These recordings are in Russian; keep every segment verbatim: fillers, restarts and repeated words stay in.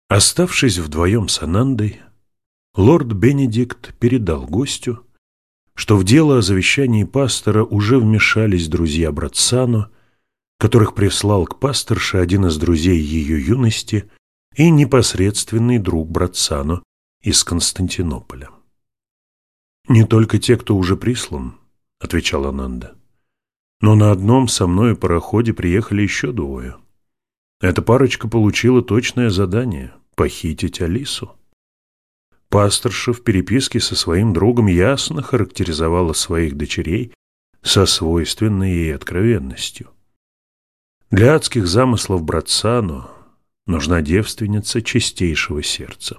Оставшись вдвоем с Анандой, лорд Бенедикт передал гостю, что в дело о завещании пастора уже вмешались друзья Братсано, которых прислал к пасторше один из друзей ее юности и непосредственный друг Братсано из Константинополя. «Не только те, кто уже прислан», — отвечала Ананда, — «но на одном со мною пароходе приехали еще двое. Эта парочка получила точное задание — похитить Алису. Пасторша в переписке со своим другом ясно характеризовала своих дочерей со свойственной ей откровенностью. Для адских замыслов Братсано нужна девственница чистейшего сердца.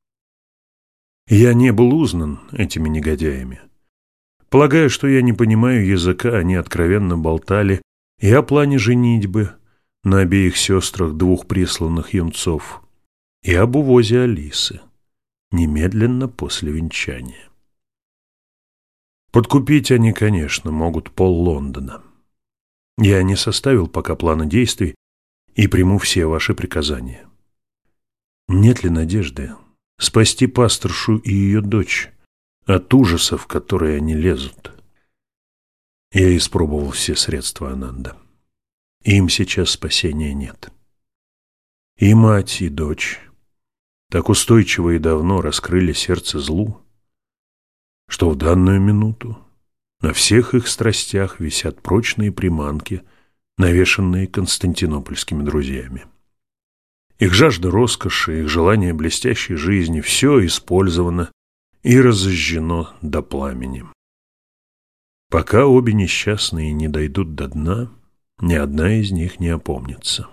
Я не был узнан этими негодяями. Полагаю, что я не понимаю языка, они откровенно болтали и о плане женитьбы на обеих сестрах двух присланных юнцов, и об увозе Алисы немедленно после венчания. Подкупить они, конечно, могут пол Лондона. Я не составил пока плана действий и приму все ваши приказания. Нет ли надежды спасти пасторшу и ее дочь от ужасов, в которые они лезут? Я испробовал все средства, Ананда. Им сейчас спасения нет. И мать, и дочь так устойчиво и давно раскрыли сердце злу, что в данную минуту на всех их страстях висят прочные приманки, навешанные константинопольскими друзьями. Их жажда роскоши, их желание блестящей жизни — все использовано и разожжено до пламени. Пока обе несчастные не дойдут до дна, ни одна из них не опомнится.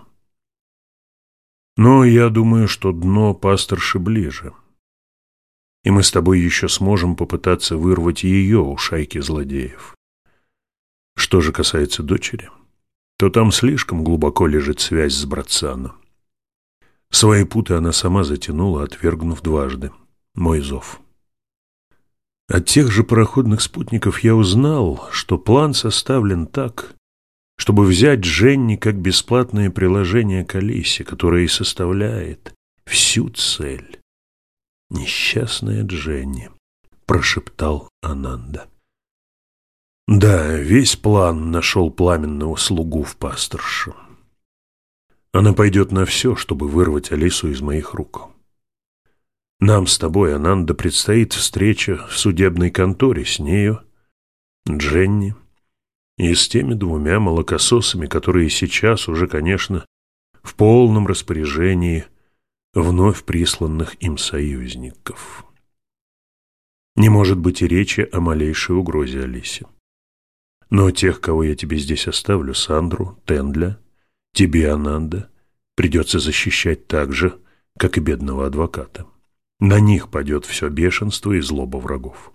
Но я думаю, что дно пасторши ближе, и мы с тобой еще сможем попытаться вырвать ее у шайки злодеев. Что же касается дочери, то там слишком глубоко лежит связь с Братсано. Свои путы она сама затянула, отвергнув дважды мой зов. От тех же пароходных спутников я узнал, что план составлен так, чтобы взять Дженни как бесплатное приложение к Алисе, которое и составляет всю цель. «Несчастная Дженни», — прошептал Ананда. Да, весь план нашел пламенного слугу в пасторше. Она пойдет на все, чтобы вырвать Алису из моих рук. Нам с тобой, Ананда, предстоит встреча в судебной конторе с нею, Дженни и с теми двумя молокососами, которые сейчас уже, конечно, в полном распоряжении вновь присланных им союзников. Не может быть и речи о малейшей угрозе Алисе. Но тех, кого я тебе здесь оставлю, Сандру, Тендля, тебе, Ананда, придется защищать так же, как и бедного адвоката. На них падет все бешенство и злоба врагов.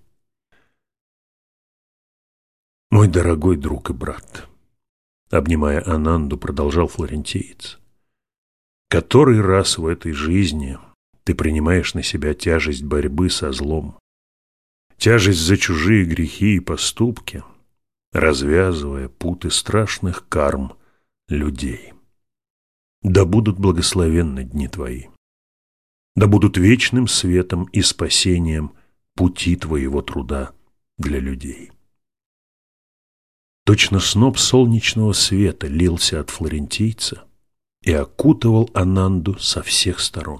Мой дорогой друг и брат, обнимая Ананду, продолжал флорентиец, который раз в этой жизни ты принимаешь на себя тяжесть борьбы со злом, тяжесть за чужие грехи и поступки, развязывая путы страшных карм людей. Да будут благословенны дни твои, да будут вечным светом и спасением пути твоего труда для людей. Точно сноп солнечного света лился от флорентийца и окутывал Ананду со всех сторон.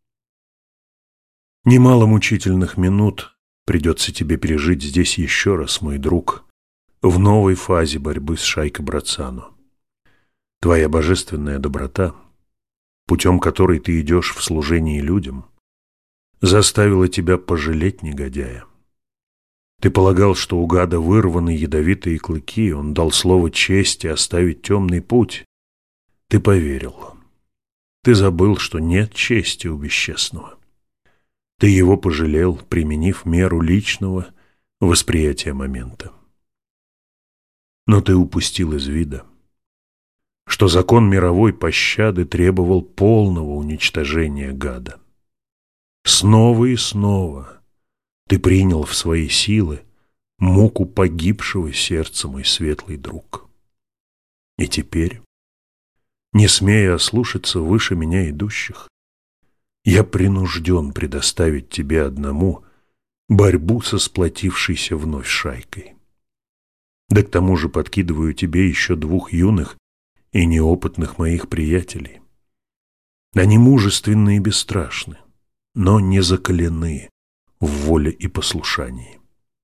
Немало мучительных минут придется тебе пережить здесь еще раз, мой друг, в новой фазе борьбы с шайкой Братсано. Твоя божественная доброта, путем которой ты идешь в служении людям, заставила тебя пожалеть негодяя. Ты полагал, что у гада вырваны ядовитые клыки, он дал слово чести оставить темный путь. Ты поверил. Ты забыл, что нет чести у бесчестного. Ты его пожалел, применив меру личного восприятия момента. Но ты упустил из вида, что закон мировой пощады требовал полного уничтожения гада. Снова и снова ты принял в свои силы муку погибшего сердца, мой светлый друг. И теперь, не смея ослушаться выше меня идущих, Я принужден предоставить тебе одному борьбу со сплотившейся вновь шайкой. Да к тому же подкидываю тебе еще двух юных и неопытных моих приятелей. Они мужественны и бесстрашны, но не закалены в воле и послушании.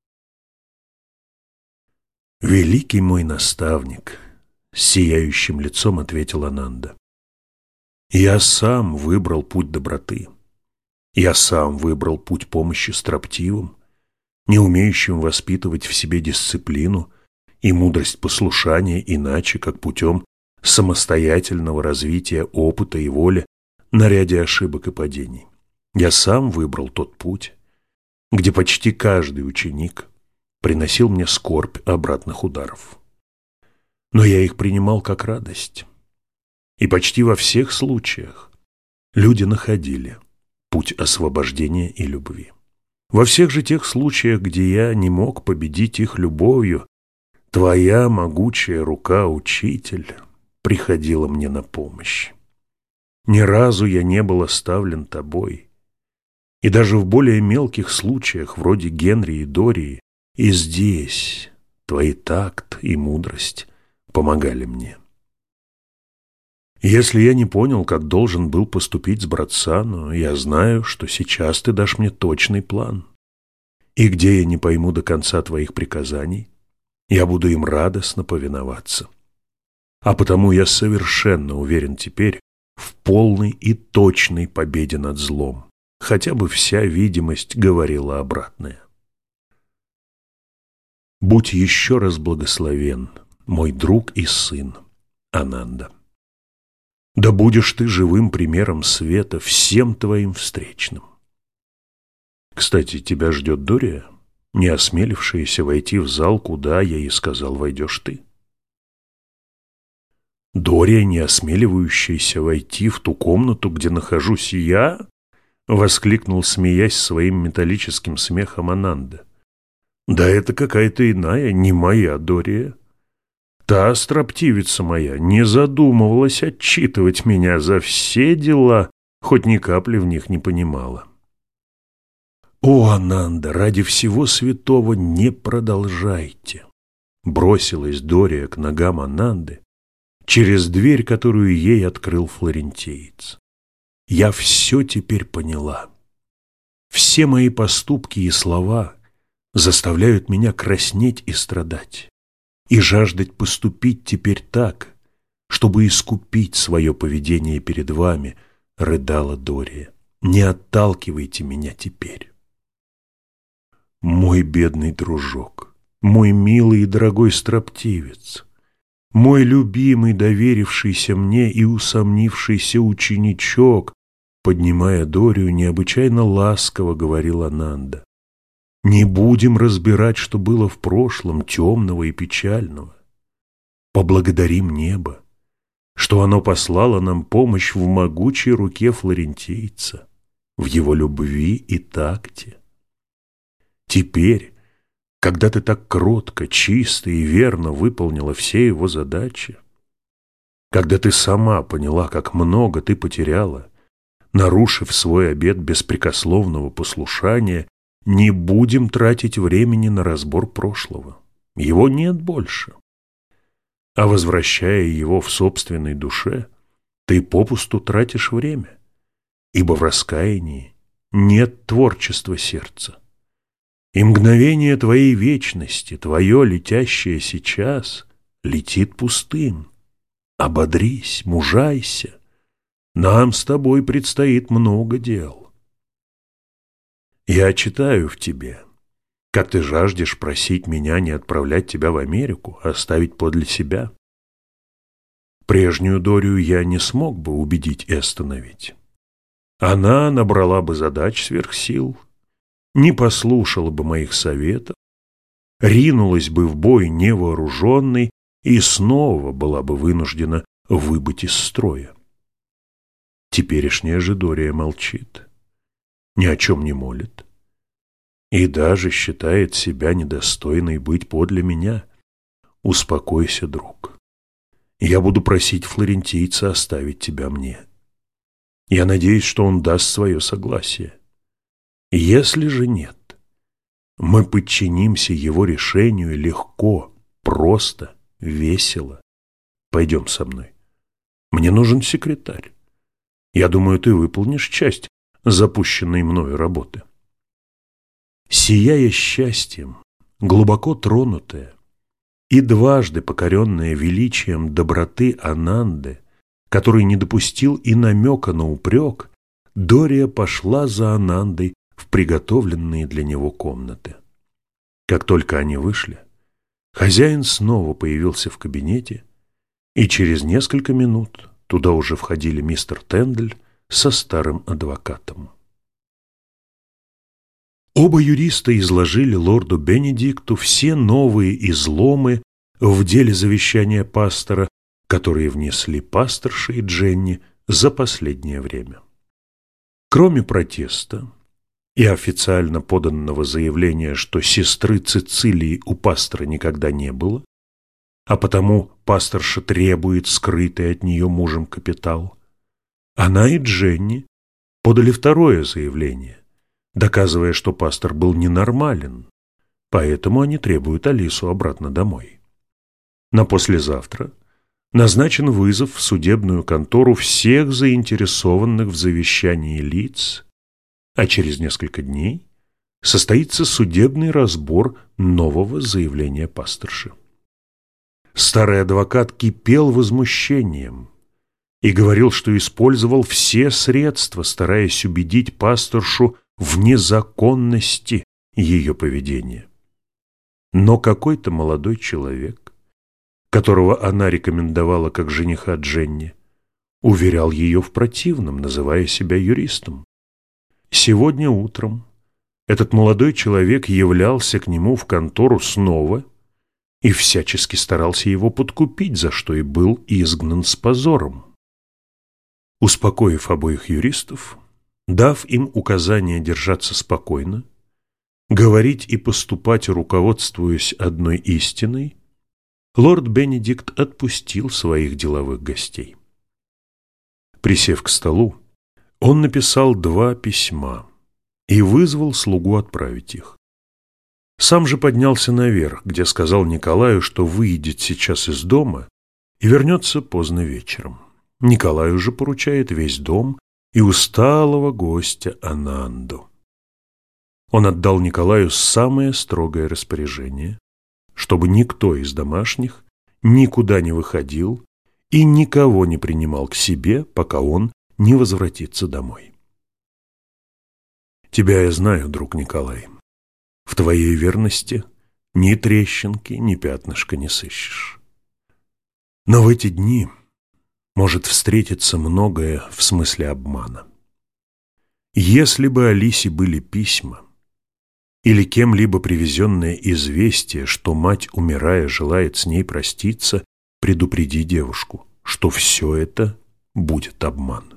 «Великий мой наставник», — с сияющим лицом ответил Ананда, — «я сам выбрал путь доброты. Я сам выбрал путь помощи строптивым, не умеющим воспитывать в себе дисциплину и мудрость послушания иначе, как путем самостоятельного развития опыта и воли на ряде ошибок и падений. Я сам выбрал тот путь, где почти каждый ученик приносил мне скорбь обратных ударов. Но я их принимал как радость. И почти во всех случаях люди находили путь освобождения и любви. Во всех же тех случаях, где я не мог победить их любовью, твоя могучая рука, учитель, приходила мне на помощь. Ни разу я не был оставлен тобой. И даже в более мелких случаях, вроде Генри и Дории, и здесь твои такт и мудрость помогали мне. Если я не понял, как должен был поступить с Братсану, я знаю, что сейчас ты дашь мне точный план. И где я не пойму до конца твоих приказаний, я буду им радостно повиноваться. А потому я совершенно уверен теперь в полной и точной победе над злом, хотя бы вся видимость говорила обратное. Будь еще раз благословен, мой друг и сын Ананда. Да будешь ты живым примером света всем твоим встречным. Кстати, тебя ждет Дория, не осмелившаяся войти в зал, куда, я ей сказал, войдешь ты. Дория, не осмеливающаяся войти в ту комнату, где нахожусь я, воскликнул, смеясь своим металлическим смехом Ананда. Да это какая-то иная, не моя Дория. Та строптивица моя не задумывалась отчитывать меня за все дела, хоть ни капли в них не понимала. «О, Ананда, ради всего святого не продолжайте!» Бросилась Дория к ногам Ананды через дверь, которую ей открыл флорентиец. «Я все теперь поняла. Все мои поступки и слова заставляют меня краснеть и страдать, и жаждать поступить теперь так, чтобы искупить свое поведение перед вами», — рыдала Дория. «Не отталкивайте меня теперь». Мой бедный дружок, мой милый и дорогой строптивец, мой любимый, доверившийся мне и усомнившийся ученичок, поднимая Дорию, необычайно ласково говорил Ананда. Не будем разбирать, что было в прошлом, темного и печального. Поблагодарим небо, что оно послало нам помощь в могучей руке флорентийца, в его любви и такте. Теперь, когда ты так кротко, чисто и верно выполнила все его задачи, когда ты сама поняла, как много ты потеряла, нарушив свой обет беспрекословного послушания, не будем тратить времени на разбор прошлого. Его нет больше. А возвращая его в собственной душе, ты попусту тратишь время, ибо в раскаянии нет творчества сердца. И мгновение твоей вечности, твое летящее сейчас, летит пустым. Ободрись, мужайся. Нам с тобой предстоит много дел. Я читаю в тебе, как ты жаждешь просить меня не отправлять тебя в Америку, а оставить подле себя. Прежнюю Дорию я не смог бы убедить и остановить. Она набрала бы задач сверх сил, не послушала бы моих советов, ринулась бы в бой невооруженной и снова была бы вынуждена выбыть из строя. Теперешняя же Дория молчит, ни о чем не молит и даже считает себя недостойной быть подле меня. Успокойся, друг. Я буду просить флорентийца оставить тебя мне. Я надеюсь, что он даст свое согласие. Если же нет, мы подчинимся его решению легко, просто, весело. Пойдем со мной. Мне нужен секретарь. Я думаю, ты выполнишь часть запущенной мною работы». Сияя счастьем, глубоко тронутая и дважды покоренная величием доброты Ананды, который не допустил и намека на упрек, Дория пошла за Анандой в приготовленные для него комнаты. Как только они вышли, хозяин снова появился в кабинете, и через несколько минут туда уже входили мистер Тендель со старым адвокатом. Оба юриста изложили лорду Бенедикту все новые изломы в деле завещания пастора, которые внесли пасторша и Дженни за последнее время. Кроме протеста и официально поданного заявления, что сестры Цицилии у пастора никогда не было, а потому пасторша требует скрытый от нее мужем капитал, она и Дженни подали второе заявление, доказывая, что пастор был ненормален, поэтому они требуют Алису обратно домой. На послезавтра назначен вызов в судебную контору всех заинтересованных в завещании лиц, а через несколько дней состоится судебный разбор нового заявления пасторши. Старый адвокат кипел возмущением и говорил, что использовал все средства, стараясь убедить пасторшу в незаконности ее поведения. Но какой-то молодой человек, которого она рекомендовала как жениха Дженни, уверял ее в противном, называя себя юристом. Сегодня утром этот молодой человек являлся к нему в контору снова и всячески старался его подкупить, за что и был изгнан с позором. Успокоив обоих юристов, дав им указание держаться спокойно, говорить и поступать, руководствуясь одной истиной, лорд Бенедикт отпустил своих деловых гостей. Присев к столу, он написал два письма и вызвал слугу отправить их. Сам же поднялся наверх, где сказал Николаю, что выйдет сейчас из дома и вернется поздно вечером. Николаю же поручает весь дом и усталого гостя Ананду. Он отдал Николаю самое строгое распоряжение, чтобы никто из домашних никуда не выходил и никого не принимал к себе, пока он не возвратится домой. Тебя я знаю, друг Николай. В твоей верности ни трещинки, ни пятнышка не сыщешь. Но в эти дни может встретиться многое в смысле обмана. Если бы Алисе были письма или кем-либо привезенное известие, что мать, умирая, желает с ней проститься, предупреди девушку, что все это будет обман.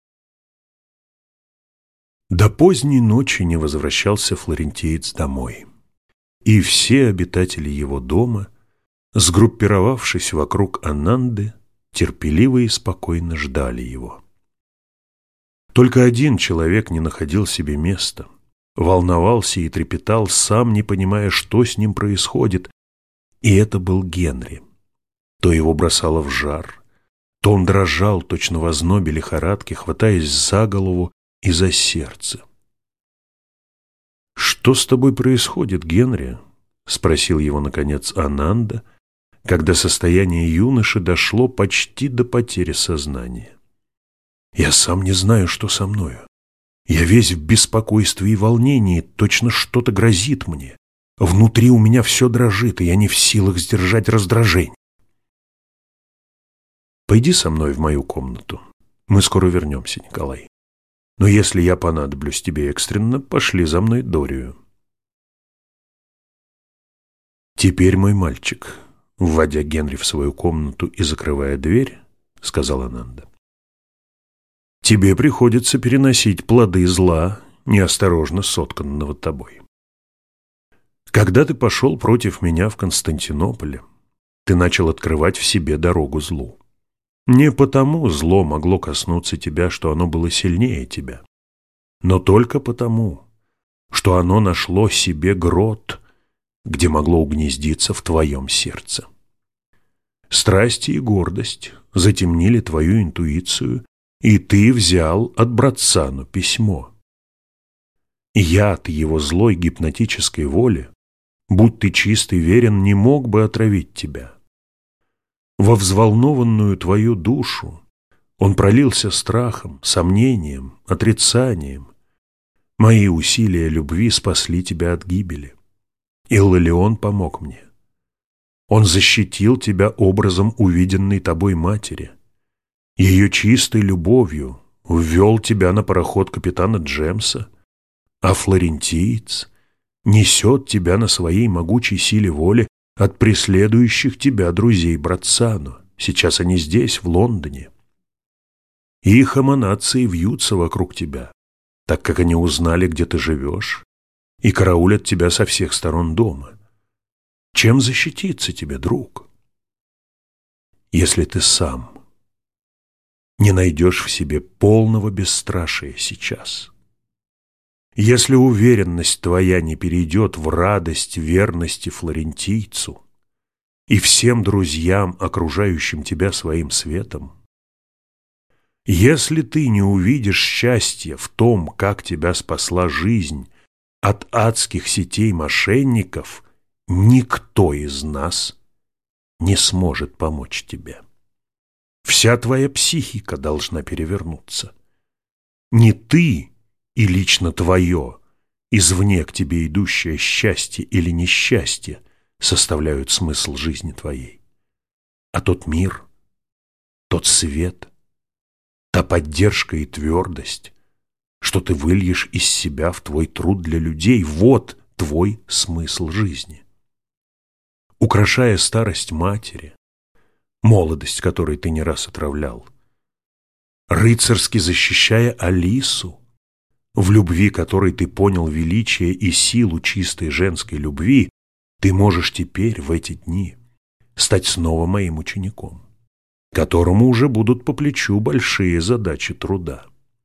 До поздней ночи не возвращался флорентиец домой, и все обитатели его дома, сгруппировавшись вокруг Ананды, терпеливо и спокойно ждали его. Только один человек не находил себе места, волновался и трепетал, сам не понимая, что с ним происходит, и это был Генри. То его бросало в жар, то он дрожал, точно в ознобе лихорадки, хватаясь за голову и за сердце. «Что с тобой происходит, Генри?» — спросил его, наконец, Ананда, когда состояние юноши дошло почти до потери сознания. «Я сам не знаю, что со мною. Я весь в беспокойстве и волнении, точно что-то грозит мне. Внутри у меня все дрожит, и я не в силах сдержать раздражение. Пойди со мной в мою комнату. Мы скоро вернемся, Николай. Но если я понадоблюсь тебе экстренно, пошли за мной Дорию». «Теперь, мой мальчик», — вводя Генри в свою комнату и закрывая дверь, — сказал Ананда, — «тебе приходится переносить плоды зла, неосторожно сотканного тобой. Когда ты пошел против меня в Константинополе, ты начал открывать в себе дорогу злу. Не потому зло могло коснуться тебя, что оно было сильнее тебя, но только потому, что оно нашло себе грот, где могло угнездиться в твоем сердце. Страсти и гордость затемнили твою интуицию, и ты взял от Брацану письмо. Яд его злой гипнотической воли, будь ты чист и верен, не мог бы отравить тебя. Во взволнованную твою душу он пролился страхом, сомнением, отрицанием. Мои усилия любви спасли тебя от гибели. Иллалион помог мне. Он защитил тебя образом увиденной тобой матери. Ее чистой любовью ввел тебя на пароход капитана Джемса, а флорентиец несет тебя на своей могучей силе воли от преследующих тебя друзей Брацану. Сейчас они здесь, в Лондоне. Их эманации вьются вокруг тебя, так как они узнали, где ты живешь, и караулят тебя со всех сторон дома. Чем защититься тебе, друг, если ты сам не найдешь в себе полного бесстрашия сейчас? Если уверенность твоя не перейдет в радость верности флорентийцу и всем друзьям, окружающим тебя своим светом, если ты не увидишь счастья в том, как тебя спасла жизнь от адских сетей мошенников, никто из нас не сможет помочь тебе. Вся твоя психика должна перевернуться. Не ты и лично твое, извне к тебе идущее счастье или несчастье составляют смысл жизни твоей, а тот мир, тот свет, та поддержка и твердость, что ты выльешь из себя в твой труд для людей, вот твой смысл жизни. Украшая старость матери, молодость которой ты не раз отравлял, рыцарски защищая Алису, в любви которой ты понял величие и силу чистой женской любви, ты можешь теперь, в эти дни, стать снова моим учеником, которому уже будут по плечу большие задачи труда.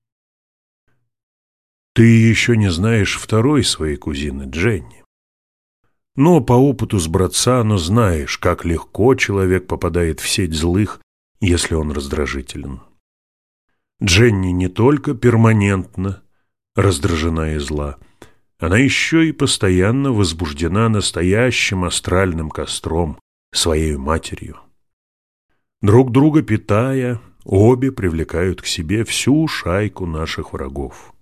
Ты еще не знаешь второй своей кузины Дженни, но по опыту с Брацано знаешь, как легко человек попадает в сеть злых, если он раздражителен. Дженни не только перманентно раздражена и зла, она еще и постоянно возбуждена настоящим астральным костром, своей матерью. Друг друга питая, обе привлекают к себе всю шайку наших врагов.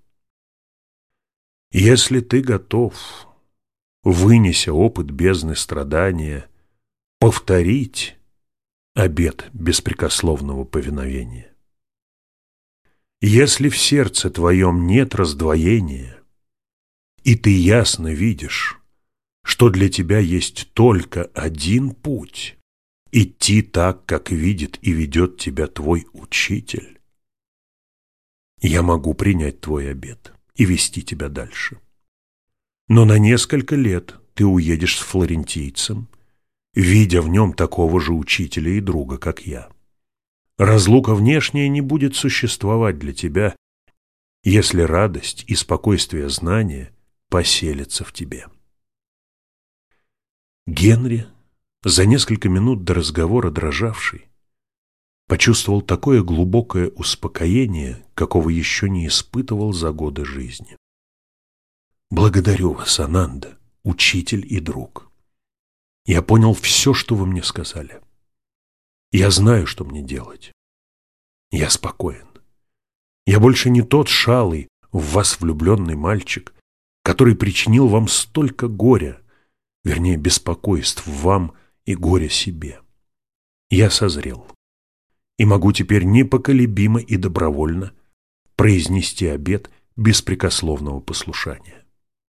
Если ты готов, вынеся опыт бездны страдания, повторить обет беспрекословного повиновения, если в сердце твоем нет раздвоения, и ты ясно видишь, что для тебя есть только один путь — идти так, как видит и ведет тебя твой учитель, я могу принять твой обет и вести тебя дальше. Но на несколько лет ты уедешь с флорентийцем, видя в нем такого же учителя и друга, как я. Разлука внешняя не будет существовать для тебя, если радость и спокойствие знания поселятся в тебе. Генри, за несколько минут до разговора дрожавший, почувствовал такое глубокое успокоение, какого еще не испытывал за годы жизни. «Благодарю вас, Ананда, учитель и друг. Я понял все, что вы мне сказали. Я знаю, что мне делать. Я спокоен. Я больше не тот шалый, в вас влюбленный мальчик, который причинил вам столько горя, вернее, беспокойств вам и горя себе. Я созрел и могу теперь непоколебимо и добровольно произнести обет беспрекословного послушания».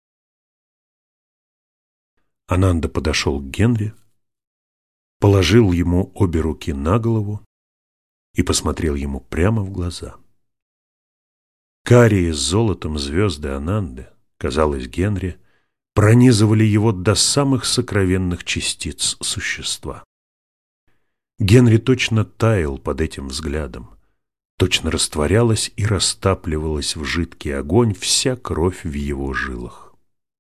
Ананда подошел к Генри, положил ему обе руки на голову и посмотрел ему прямо в глаза. Карие с золотом звезды Ананды, казалось Генри, пронизывали его до самых сокровенных частиц существа. Генри точно таял под этим взглядом, точно растворялась и растапливалась в жидкий огонь вся кровь в его жилах.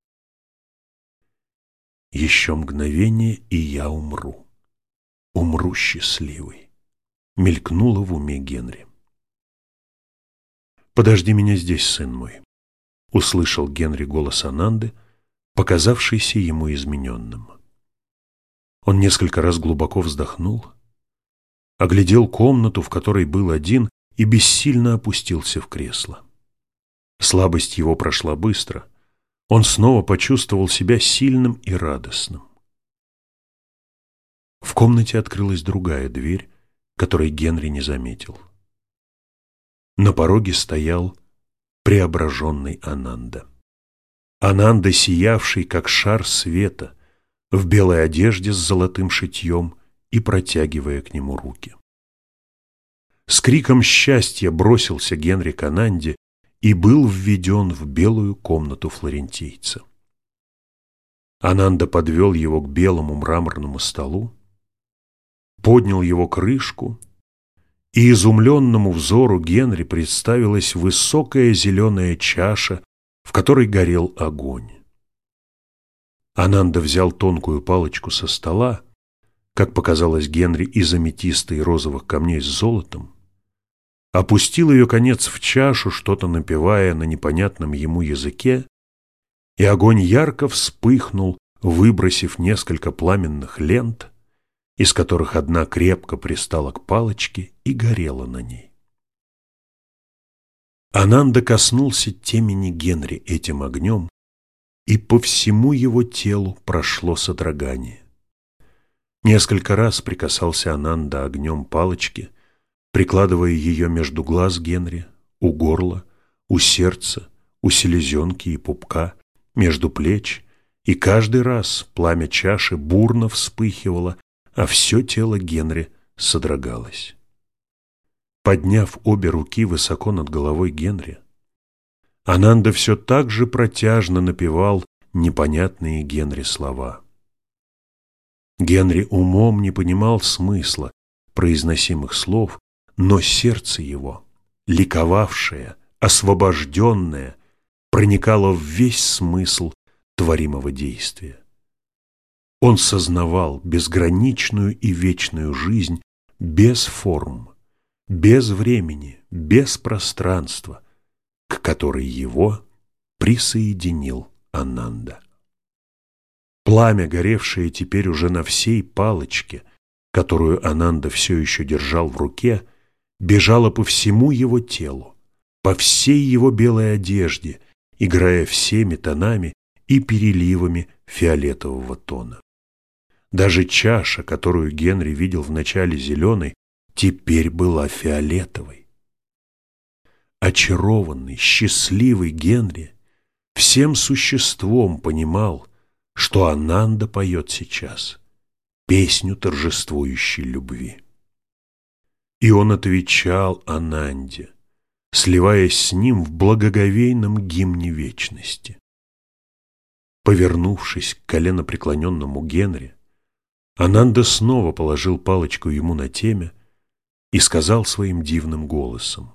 «Еще мгновение, и я умру, умру счастливый», — мелькнуло в уме Генри. «Подожди меня здесь, сын мой», — услышал Генри голос Ананды, показавшийся ему измененным. Он несколько раз глубоко вздохнул, оглядел комнату, в которой был один, и бессильно опустился в кресло. Слабость его прошла быстро. Он снова почувствовал себя сильным и радостным. В комнате открылась другая дверь, которой Генри не заметил. На пороге стоял преображенный Ананда. Ананда, сиявший, как шар света, в белой одежде с золотым шитьем и протягивая к нему руки. С криком счастья бросился Генри к Ананде и был введен в белую комнату флорентийца. Ананда подвел его к белому мраморному столу, поднял его крышку, и изумленному взору Генри представилась высокая зеленая чаша, в которой горел огонь. Ананда взял тонкую палочку со стола, как показалось Генри, из аметиста и розовых камней с золотом, опустил ее конец в чашу, что-то напевая на непонятном ему языке, и огонь ярко вспыхнул, выбросив несколько пламенных лент, из которых одна крепко пристала к палочке и горела на ней. Ананда коснулся темени Генри этим огнем, и по всему его телу прошло содрогание. Несколько раз прикасался Ананда огнем палочки, прикладывая ее между глаз Генри, у горла, у сердца, у селезенки и пупка, между плеч, и каждый раз пламя чаши бурно вспыхивало, а все тело Генри содрогалось. Подняв обе руки высоко над головой Генри, Ананда все так же протяжно напевал непонятные Генри слова. Генри умом не понимал смысла произносимых слов, но сердце его, ликовавшее, освобожденное, проникало в весь смысл творимого действия. Он сознавал безграничную и вечную жизнь без форм, без времени, без пространства, к которой его присоединил Ананда. Пламя, горевшее теперь уже на всей палочке, которую Ананда все еще держал в руке, бежало по всему его телу, по всей его белой одежде, играя всеми тонами и переливами фиолетового тона. Даже чаша, которую Генри видел вначале зеленой, теперь была фиолетовой. Очарованный, счастливый Генри всем существом понимал, что Ананда поет сейчас песню торжествующей любви. И он отвечал Ананде, сливаясь с ним в благоговейном гимне вечности. Повернувшись к коленопреклоненному Генри, Ананда снова положил палочку ему на темя и сказал своим дивным голосом: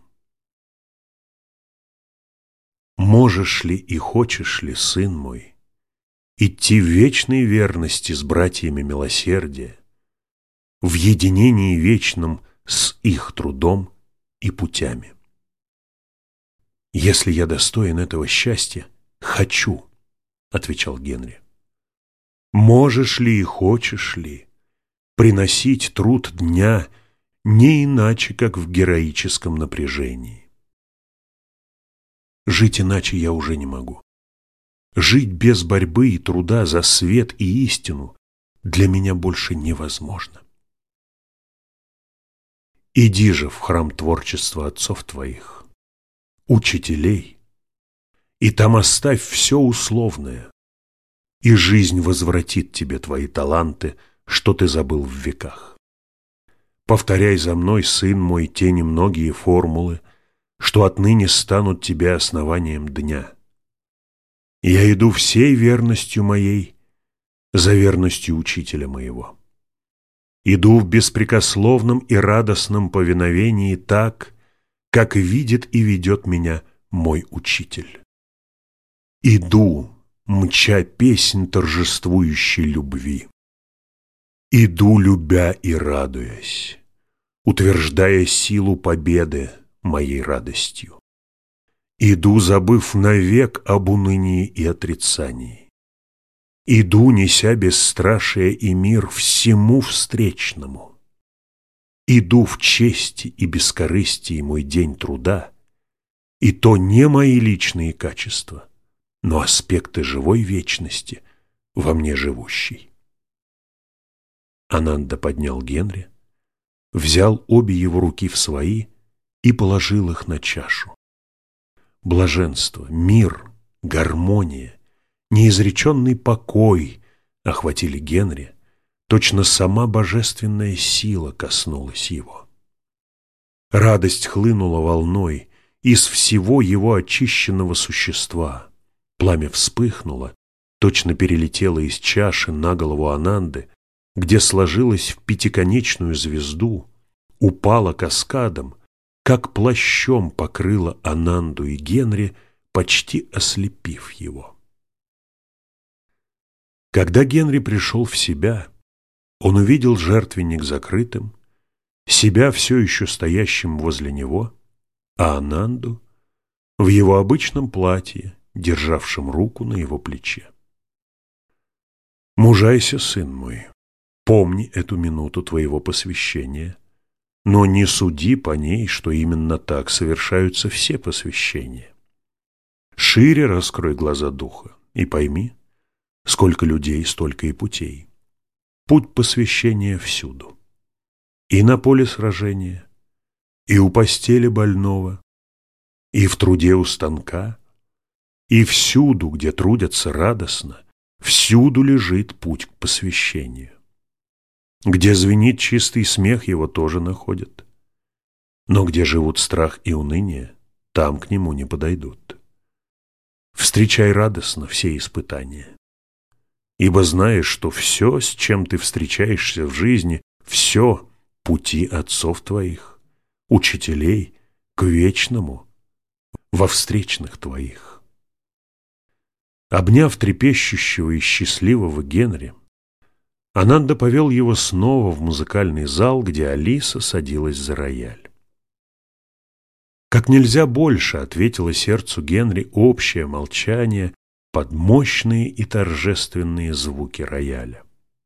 «Можешь ли и хочешь ли, сын мой, идти в вечной верности с братьями милосердия, в единении вечном с их трудом и путями?» «Если я достоин этого счастья, хочу», — отвечал Генри. «Можешь ли и хочешь ли приносить труд дня не иначе, как в героическом напряжении?» «Жить иначе я уже не могу. Жить без борьбы и труда за свет и истину для меня больше невозможно. Иди же в храм творчества отцов твоих, учителей, и там оставь все условное, и жизнь возвратит тебе твои таланты, что ты забыл в веках. Повторяй за мной, сын мой, те немногие формулы, что отныне станут тебе основанием дня. Я иду всей верностью моей за верностью учителя моего. Иду в беспрекословном и радостном повиновении так, как видит и ведет меня мой учитель. Иду, мча песнь торжествующей любви. Иду, любя и радуясь, утверждая силу победы моей радостью. Иду, забыв навек об унынии и отрицании. Иду, неся бесстрашие и мир всему встречному. Иду в чести и бескорыстии мой день труда, и то не мои личные качества, но аспекты живой вечности во мне живущей. Ананда поднял Генри, взял обе его руки в свои и положил их на чашу. Блаженство, мир, гармония, неизреченный покой охватили Генри, точно сама божественная сила коснулась его. Радость хлынула волной из всего его очищенного существа. Пламя вспыхнуло, точно перелетело из чаши на голову Ананды, где сложилось в пятиконечную звезду, упало каскадом, как плащом покрыло Ананду и Генри, почти ослепив его. Когда Генри пришел в себя, он увидел жертвенник закрытым, себя все еще стоящим возле него, а Ананду в его обычном платье, державшим руку на его плече. «Мужайся, сын мой, помни эту минуту твоего посвящения, но не суди по ней, что именно так совершаются все посвящения. Шире раскрой глаза духа и пойми, сколько людей, столько и путей. Путь посвящения всюду. И на поле сражения, и у постели больного, и в труде у станка, и всюду, где трудятся радостно, всюду лежит путь к посвящению. Где звенит чистый смех, его тоже находят. Но где живут страх и уныние, там к нему не подойдут. Встречай радостно все испытания. Ибо знаешь, что все, с чем ты встречаешься в жизни, все пути отцов твоих, учителей, к вечному, во встречных твоих. Обняв трепещущего и счастливого Генри, Ананда повел его снова в музыкальный зал, где Алиса садилась за рояль. Как нельзя больше ответило сердцу Генри общее молчание под мощные и торжественные звуки рояля.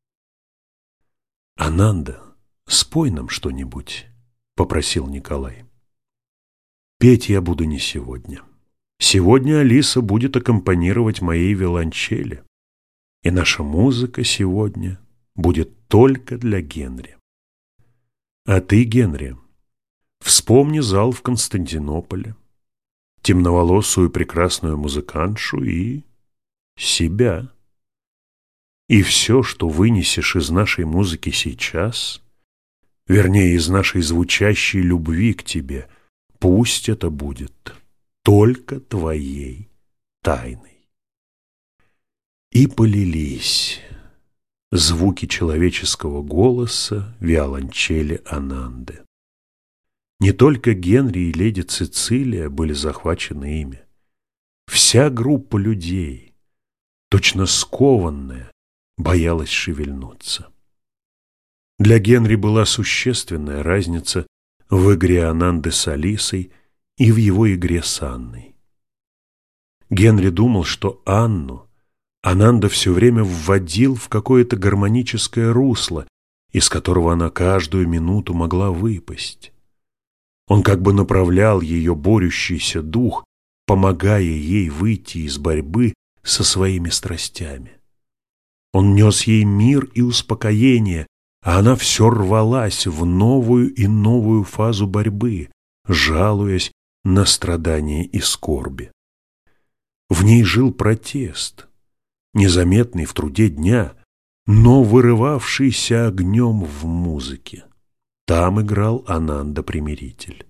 «Ананда, спой нам что-нибудь», — попросил Николай. «Петь я буду не сегодня. Сегодня Алиса будет аккомпанировать моей виолончели, и наша музыка сегодня будет только для Генри. А ты, Генри, вспомни зал в Константинополе, темноволосую прекрасную музыкантшу и себя. И все, что вынесешь из нашей музыки сейчас, вернее, из нашей звучащей любви к тебе, пусть это будет только твоей тайной». И полились звуки человеческого голоса виолончели Ананды. Не только Генри и леди Цицилия были захвачены ими. Вся группа людей, точно скованная, боялась шевельнуться. Для Генри была существенная разница в игре Ананды с Алисой и в его игре с Анной. Генри думал, что Анну Ананда все время вводил в какое-то гармоническое русло, из которого она каждую минуту могла выпасть. Он как бы направлял ее борющийся дух, помогая ей выйти из борьбы со своими страстями. Он нес ей мир и успокоение, а она все рвалась в новую и новую фазу борьбы, жалуясь на страдания и скорби. В ней жил протест, незаметный в труде дня, но вырывавшийся огнем в музыке. Там играл Ананда-примиритель.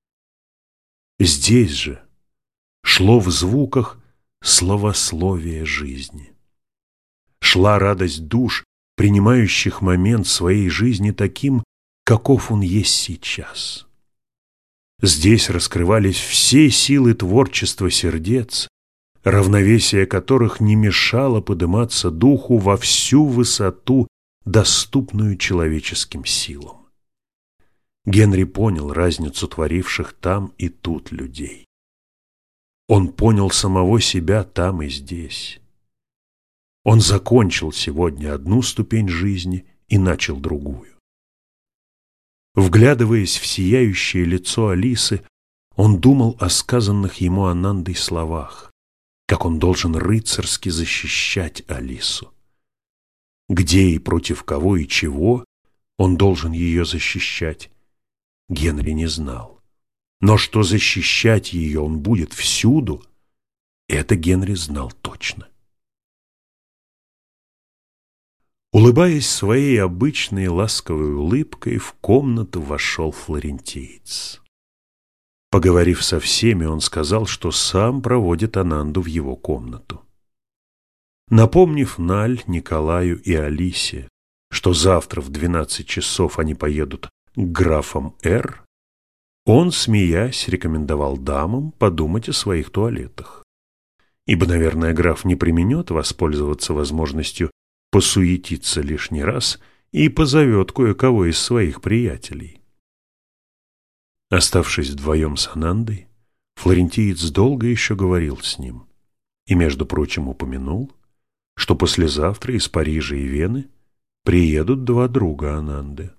Здесь же шло в звуках славословие жизни. Шла радость душ, принимающих момент своей жизни таким, каков он есть сейчас. Здесь раскрывались все силы творчества сердец, равновесие которых не мешало подниматься духу во всю высоту, доступную человеческим силам. Генри понял разницу творивших там и тут людей. Он понял самого себя там и здесь. Он закончил сегодня одну ступень жизни и начал другую. Вглядываясь в сияющее лицо Алисы, он думал о сказанных ему Анандой словах, как он должен рыцарски защищать Алису. Где и против кого и чего он должен ее защищать, Генри не знал. Но что защищать ее он будет всюду, это Генри знал точно. Улыбаясь своей обычной ласковой улыбкой, в комнату вошел флорентиец. Поговорив со всеми, он сказал, что сам проводит Ананду в его комнату. Напомнив Наль, Николаю и Алисе, что завтра в двенадцать часов они поедут к графам Р, он, смеясь, рекомендовал дамам подумать о своих туалетах. Ибо, наверное, граф не преминет воспользоваться возможностью посуетиться лишний раз и позовет кое-кого из своих приятелей. Оставшись вдвоем с Анандой, флорентиец долго еще говорил с ним и, между прочим, упомянул, что послезавтра из Парижа и Вены приедут два друга Ананды.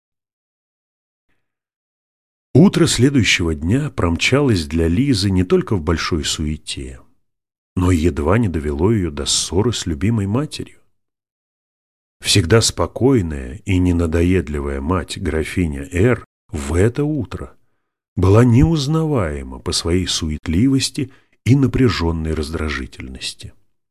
Утро следующего дня промчалось для Лизы не только в большой суете, но и едва не довело ее до ссоры с любимой матерью. Всегда спокойная и ненадоедливая мать графиня Р в это утро была неузнаваема по своей суетливости и напряженной раздражительности.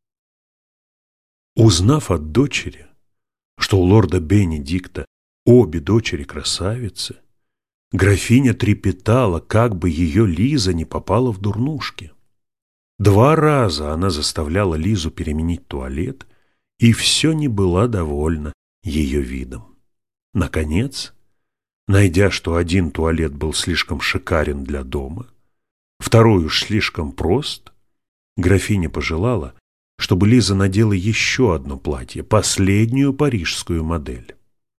Узнав от дочери, что у лорда Бенедикта обе дочери красавицы, графиня трепетала, как бы ее Лиза не попала в дурнушки. Два раза она заставляла Лизу переменить туалет, и все не была довольна ее видом. Наконец, найдя, что один туалет был слишком шикарен для дома, второй уж слишком прост, графиня пожелала, чтобы Лиза надела еще одно платье, последнюю парижскую модель.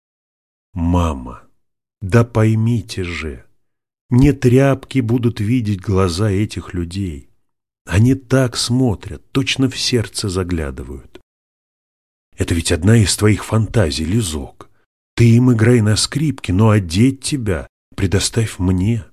«Мама, да поймите же, не тряпки будут видеть глаза этих людей. Они так смотрят, точно в сердце заглядывают. Это ведь одна из твоих фантазий, Лизок. Ты им играй на скрипке, но одеть тебя предоставь мне».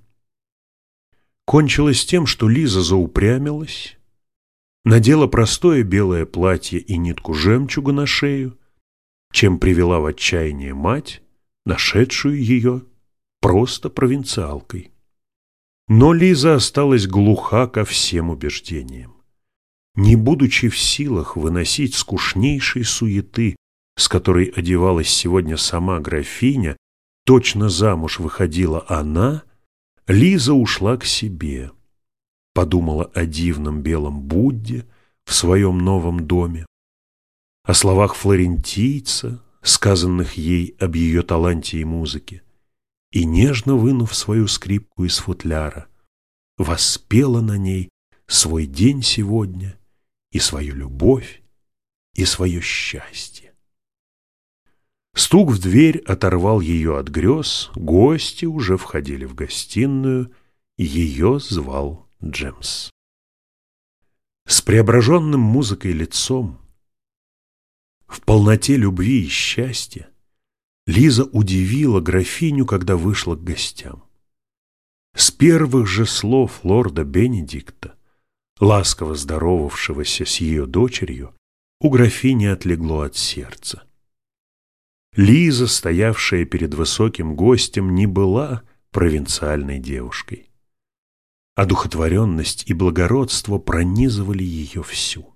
Кончилось тем, что Лиза заупрямилась, надела простое белое платье и нитку жемчуга на шею, чем привела в отчаяние мать, нашедшую ее просто провинциалкой. Но Лиза осталась глуха ко всем убеждениям. Не будучи в силах выносить скучнейшей суеты, с которой одевалась сегодня сама графиня, точно замуж выходила она, Лиза ушла к себе, подумала о дивном белом Будде в своем новом доме, о словах флорентийца, сказанных ей об ее таланте и музыке, и, нежно вынув свою скрипку из футляра, воспела на ней свой день сегодня и свою любовь, и свое счастье. Стук в дверь оторвал ее от грез, гости уже входили в гостиную, ее звал Джемс. С преображенным музыкой лицом, в полноте любви и счастья, Лиза удивила графиню, когда вышла к гостям. С первых же слов лорда Бенедикта, ласково здоровавшегося с ее дочерью, у графини отлегло от сердца. Лиза, стоявшая перед высоким гостем, не была провинциальной девушкой. Одухотворенность и благородство пронизывали ее всю.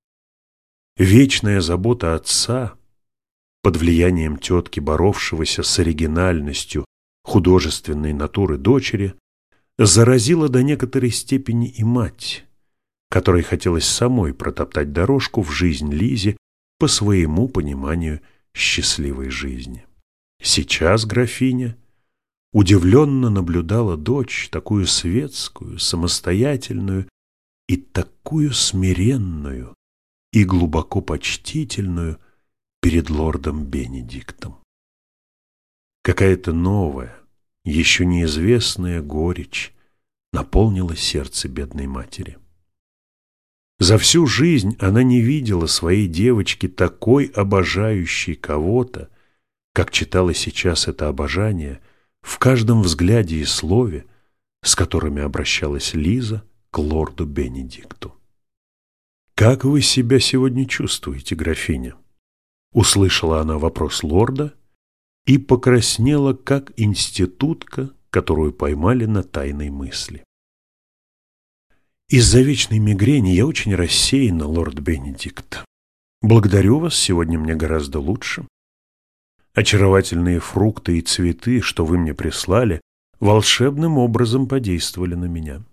Вечная забота отца, под влиянием тетки, боровшегося с оригинальностью художественной натуры дочери, заразила до некоторой степени и мать, которой хотелось самой протоптать дорожку в жизнь Лизе по своему пониманию счастливой жизни. Сейчас графиня удивленно наблюдала дочь, такую светскую, самостоятельную и такую смиренную и глубоко почтительную перед лордом Бенедиктом. Какая-то новая, еще неизвестная горечь наполнила сердце бедной матери. За всю жизнь она не видела своей девочки такой обожающей кого-то, как читала сейчас это обожание в каждом взгляде и слове, с которыми обращалась Лиза к лорду Бенедикту. «Как вы себя сегодня чувствуете, графиня?» Услышала она вопрос лорда и покраснела, как институтка, которую поймали на тайной мысли. «Из-за вечной мигрени я очень рассеяна, лорд Бенедикт. Благодарю вас, сегодня мне гораздо лучше. Очаровательные фрукты и цветы, что вы мне прислали, волшебным образом подействовали на меня.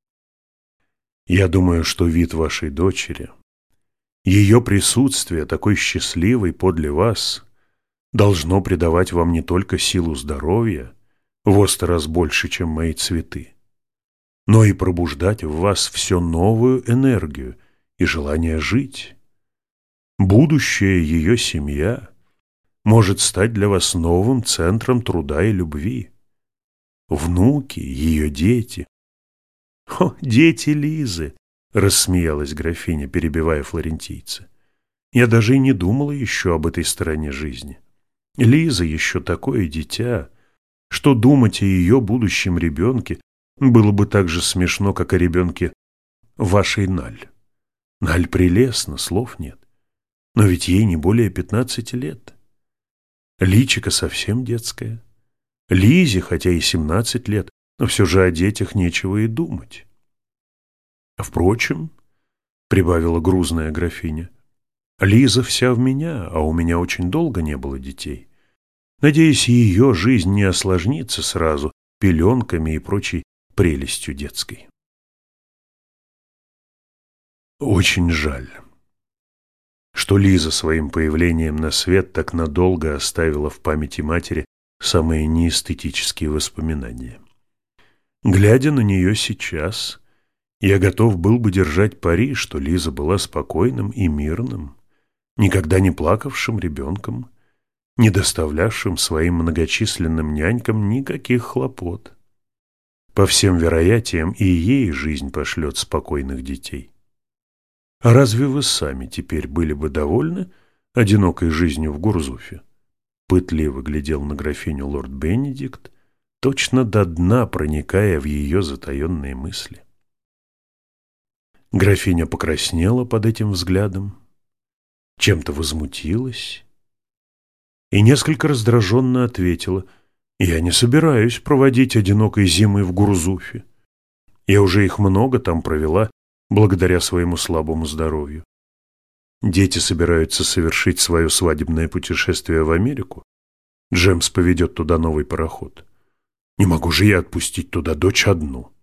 Я думаю, что вид вашей дочери, ее присутствие, такой счастливой подле вас, должно придавать вам не только силу здоровья, во сто раз больше, чем мои цветы, но и пробуждать в вас все новую энергию и желание жить. Будущая ее семья может стать для вас новым центром труда и любви. Внуки, ее дети. «О, дети Лизы!» — рассмеялась графиня, перебивая флорентийца. «Я даже и не думала еще об этой стороне жизни. Лиза еще такое дитя, что думать о ее будущем ребенке было бы так же смешно, как о ребенке вашей Наль. Наль прелестна, слов нет, но ведь ей не более пятнадцати лет. Личико совсем детское. Лизе, хотя и семнадцать лет, но все же о детях нечего и думать. Впрочем, — прибавила грузная графиня, — Лиза вся в меня, а у меня очень долго не было детей. Надеюсь, ее жизнь не осложнится сразу пеленками и прочей прелестью детской. Очень жаль, что Лиза своим появлением на свет так надолго оставила в памяти матери самые неэстетические воспоминания. Глядя на нее сейчас, я готов был бы держать пари, что Лиза была спокойным и мирным, никогда не плакавшим ребенком, не доставлявшим своим многочисленным нянькам никаких хлопот. По всем вероятиям, и ей жизнь пошлет спокойных детей. А разве вы сами теперь были бы довольны одинокой жизнью в Гурзуфе? Пытливо глядел на графиню лорд Бенедикт, точно до дна проникая в ее затаенные мысли. Графиня покраснела под этим взглядом, чем-то возмутилась и несколько раздраженно ответила: «Я не собираюсь проводить одинокой зимы в Гурзуфе. Я уже их много там провела, благодаря своему слабому здоровью. Дети собираются совершить свое свадебное путешествие в Америку. Джемс поведет туда новый пароход. Не могу же я отпустить туда дочь одну».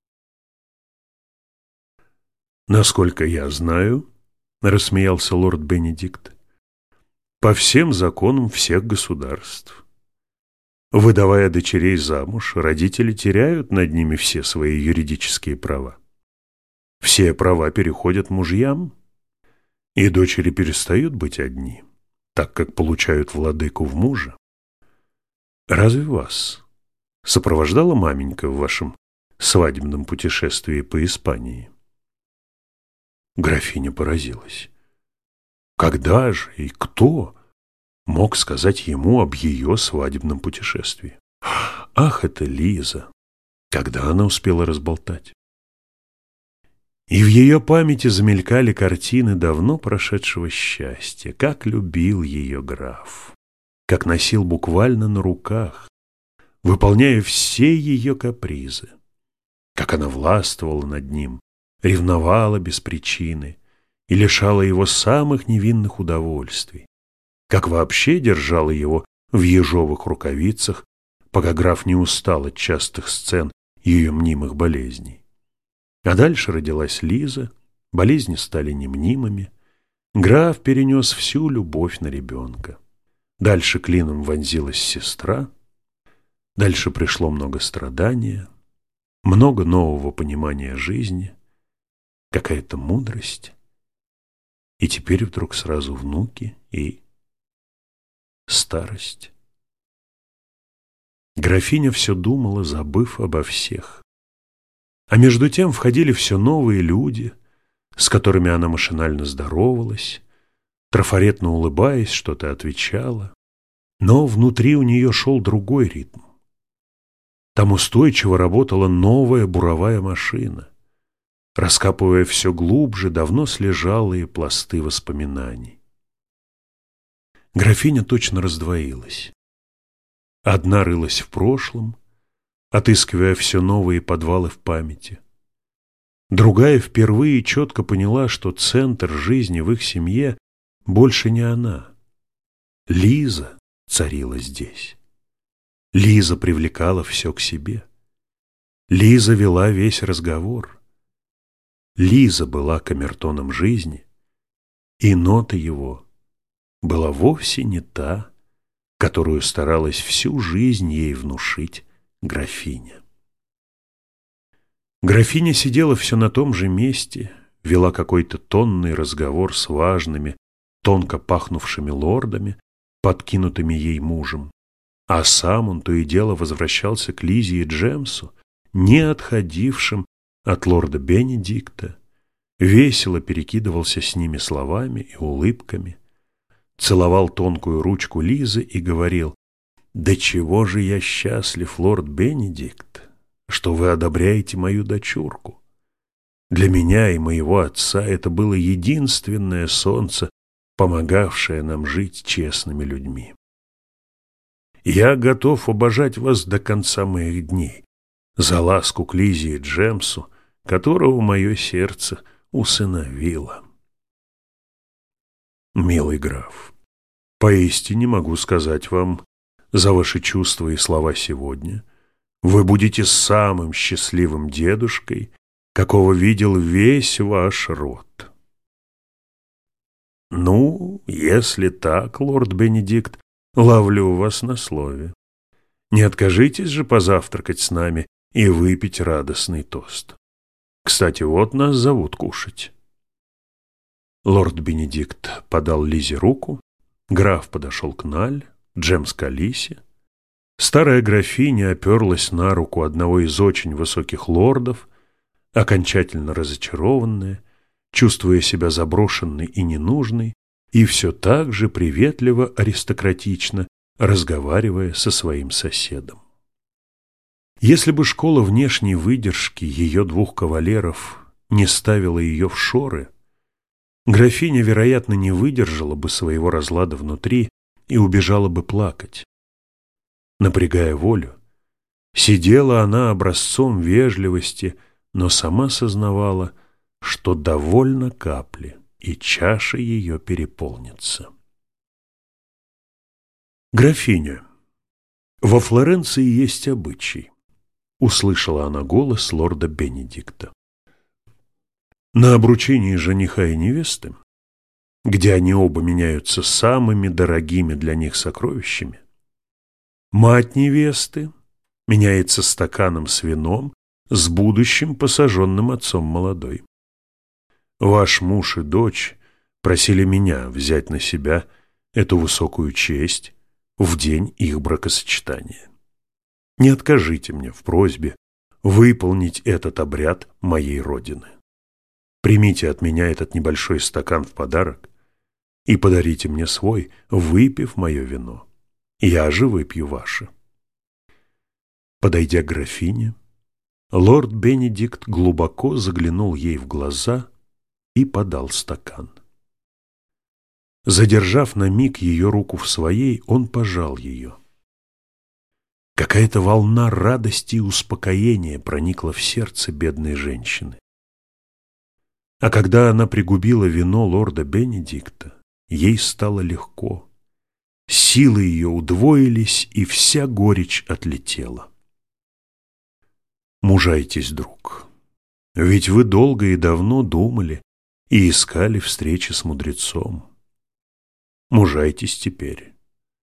«Насколько я знаю, — рассмеялся лорд Бенедикт, — по всем законам всех государств, выдавая дочерей замуж, родители теряют над ними все свои юридические права. Все права переходят мужьям, и дочери перестают быть одни, так как получают владыку в мужа. Разве вас сопровождала маменька в вашем свадебном путешествии по Испании?» Графиня поразилась. Когда же и кто мог сказать ему об ее свадебном путешествии? Ах, это Лиза! Когда она успела разболтать? И в ее памяти замелькали картины давно прошедшего счастья, как любил ее граф, как носил буквально на руках, выполняя все ее капризы, как она властвовала над ним, ревновала без причины и лишала его самых невинных удовольствий, как вообще держала его в ежовых рукавицах, пока граф не устал от частых сцен ее мнимых болезней. А дальше родилась Лиза, болезни стали немнимыми, граф перенес всю любовь на ребенка. Дальше клином вонзилась сестра. Дальше пришло много страдания, много нового понимания жизни, какая-то мудрость. И теперь вдруг сразу внуки и старость. Графиня все думала, забыв обо всех. А между тем входили все новые люди, с которыми она машинально здоровалась, трафаретно улыбаясь, что-то отвечала. Но внутри у нее шел другой ритм. Там устойчиво работала новая буровая машина, раскапывая все глубже давно слежалые пласты воспоминаний. Графиня точно раздвоилась. Одна рылась в прошлом, отыскивая все новые подвалы в памяти. Другая впервые четко поняла, что центр жизни в их семье больше не она. Лиза царила здесь. Лиза привлекала все к себе. Лиза вела весь разговор. Лиза была камертоном жизни, и нота его была вовсе не та, которую старалась всю жизнь ей внушить графиня. Графиня сидела все на том же месте, вела какой-то тонный разговор с важными, тонко пахнувшими лордами, подкинутыми ей мужем, а сам он то и дело возвращался к Лизе и Джемсу, не отходившим от лорда Бенедикта, весело перекидывался с ними словами и улыбками, целовал тонкую ручку Лизы и говорил: «Да чего же я счастлив, лорд Бенедикт, что вы одобряете мою дочурку. Для меня и моего отца это было единственное солнце, помогавшее нам жить честными людьми. Я готов обожать вас до конца моих дней за ласку к Лизе и Джемсу, которого мое сердце усыновило». Милый граф, поистине могу сказать вам за ваши чувства и слова сегодня, вы будете самым счастливым дедушкой, какого видел весь ваш род. Ну, если так, лорд Бенедикт, ловлю вас на слове. Не откажитесь же позавтракать с нами и выпить радостный тост. Кстати, вот нас зовут кушать. Лорд Бенедикт подал Лизе руку, граф подошел к Наль, Джемс к Алисе. Старая графиня оперлась на руку одного из очень высоких лордов, окончательно разочарованная, чувствуя себя заброшенной и ненужной, и все так же приветливо, аристократично разговаривая со своим соседом. Если бы школа внешней выдержки ее двух кавалеров не ставила ее в шоры, графиня, вероятно, не выдержала бы своего разлада внутри и убежала бы плакать. Напрягая волю, сидела она образцом вежливости, но сама сознавала, что довольно капли, и чаша ее переполнится. «Графиня, во Флоренции есть обычай», — услышала она голос лорда Бенедикта. «На обручении жениха и невесты, где они оба меняются самыми дорогими для них сокровищами, мать невесты меняется стаканом с вином с будущим посаженным отцом молодой. Ваш муж и дочь просили меня взять на себя эту высокую честь в день их бракосочетания. Не откажите мне в просьбе выполнить этот обряд моей родины. Примите от меня этот небольшой стакан в подарок и подарите мне свой, выпив мое вино. Я же выпью ваше». Подойдя к графине, лорд Бенедикт глубоко заглянул ей в глаза и подал стакан. Задержав на миг ее руку в своей, он пожал ее. Какая-то волна радости и успокоения проникла в сердце бедной женщины. А когда она пригубила вино лорда Бенедикта, ей стало легко. Силы ее удвоились, и вся горечь отлетела. Мужайтесь, друг, ведь вы долго и давно думали и искали встречи с мудрецом. Мужайтесь теперь.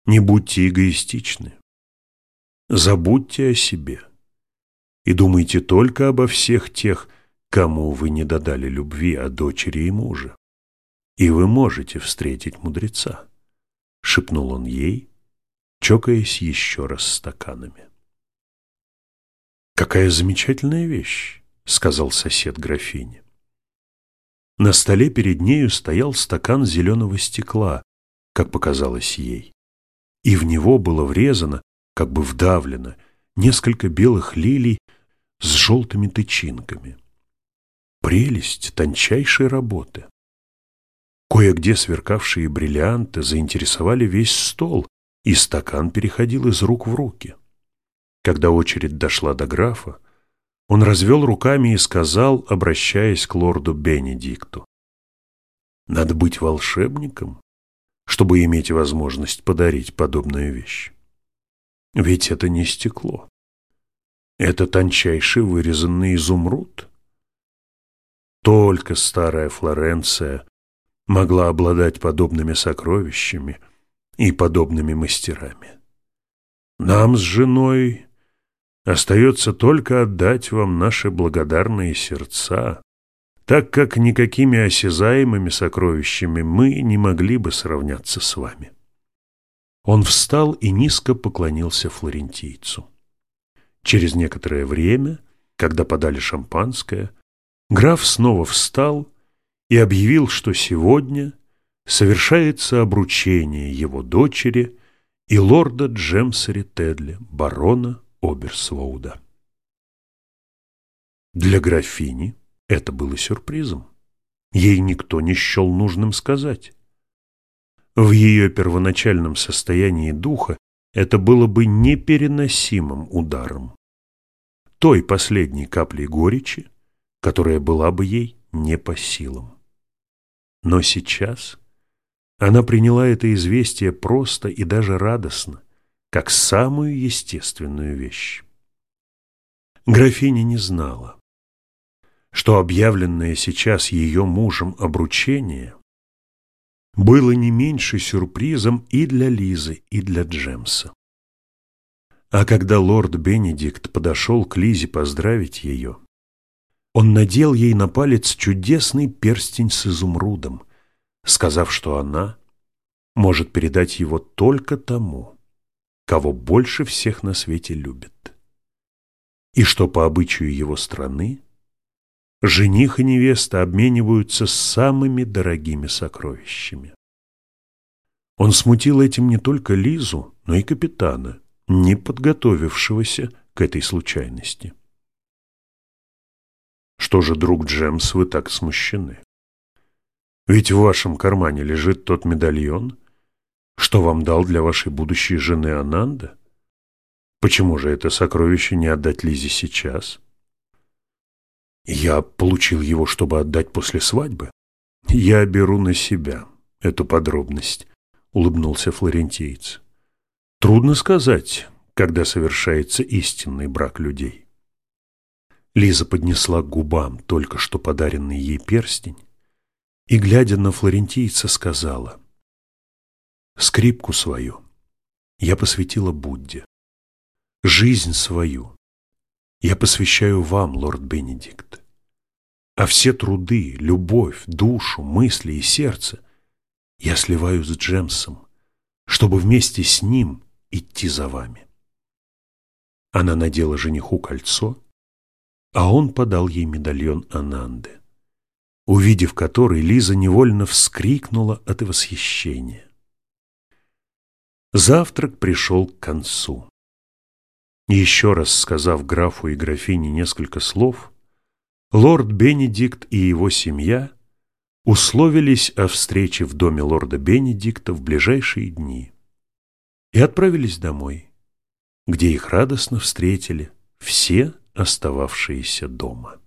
Не будьте эгоистичны. Забудьте о себе и думайте только обо всех тех, кому вы не додали любви, о дочери и муже. И вы можете встретить мудреца, — шепнул он ей, чокаясь еще раз стаканами. «Какая замечательная вещь!» — сказал сосед графине. На столе перед нею стоял стакан зеленого стекла, как показалось ей, и в него было врезано, как бы вдавлено, несколько белых лилий с желтыми тычинками. Прелесть тончайшей работы. Кое-где сверкавшие бриллианты заинтересовали весь стол, и стакан переходил из рук в руки. Когда очередь дошла до графа, он развел руками и сказал, обращаясь к лорду Бенедикту: «Надо быть волшебником, чтобы иметь возможность подарить подобную вещь. Ведь это не стекло. Это тончайший вырезанный изумруд. Только старая Флоренция могла обладать подобными сокровищами и подобными мастерами. Нам с женой остается только отдать вам наши благодарные сердца, так как никакими осязаемыми сокровищами мы не могли бы сравняться с вами». Он встал и низко поклонился флорентийцу. Через некоторое время, когда подали шампанское, граф снова встал и объявил, что сегодня совершается обручение его дочери и лорда Джемса Ритедля, барона Оберсвоуда. Для графини это было сюрпризом. Ей никто не счел нужным сказать. В ее первоначальном состоянии духа это было бы непереносимым ударом, той последней каплей горечи, которая была бы ей не по силам. Но сейчас она приняла это известие просто и даже радостно, как самую естественную вещь. Графиня не знала, что объявленное сейчас ее мужем обручение было не меньше сюрпризом и для Лизы, и для Джемса. А когда лорд Бенедикт подошел к Лизе поздравить ее, он надел ей на палец чудесный перстень с изумрудом, сказав, что она может передать его только тому, кого больше всех на свете любит, и что по обычаю его страны жених и невеста обмениваются самыми дорогими сокровищами. Он смутил этим не только Лизу, но и капитана, не подготовившегося к этой случайности. «Что же, друг Джемс, вы так смущены? Ведь в вашем кармане лежит тот медальон, что вам дал для вашей будущей жены Ананда. Почему же это сокровище не отдать Лизе сейчас?» «Я получил его, чтобы отдать после свадьбы. Я беру на себя эту подробность», — улыбнулся флорентиец. «Трудно сказать, когда совершается истинный брак людей». Лиза поднесла к губам только что подаренный ей перстень и, глядя на флорентийца, сказала: «Скрипку свою я посвятила Будде. Жизнь свою я посвящаю вам, лорд Бенедикт. А все труды, любовь, душу, мысли и сердце я сливаю с Джемсом, чтобы вместе с ним идти за вами». Она надела жениху кольцо, а он подал ей медальон Ананды, увидев который, Лиза невольно вскрикнула от восхищения. Завтрак пришел к концу. Еще раз сказав графу и графине несколько слов, лорд Бенедикт и его семья условились о встрече в доме лорда Бенедикта в ближайшие дни и отправились домой, где их радостно встретили все остававшиеся дома.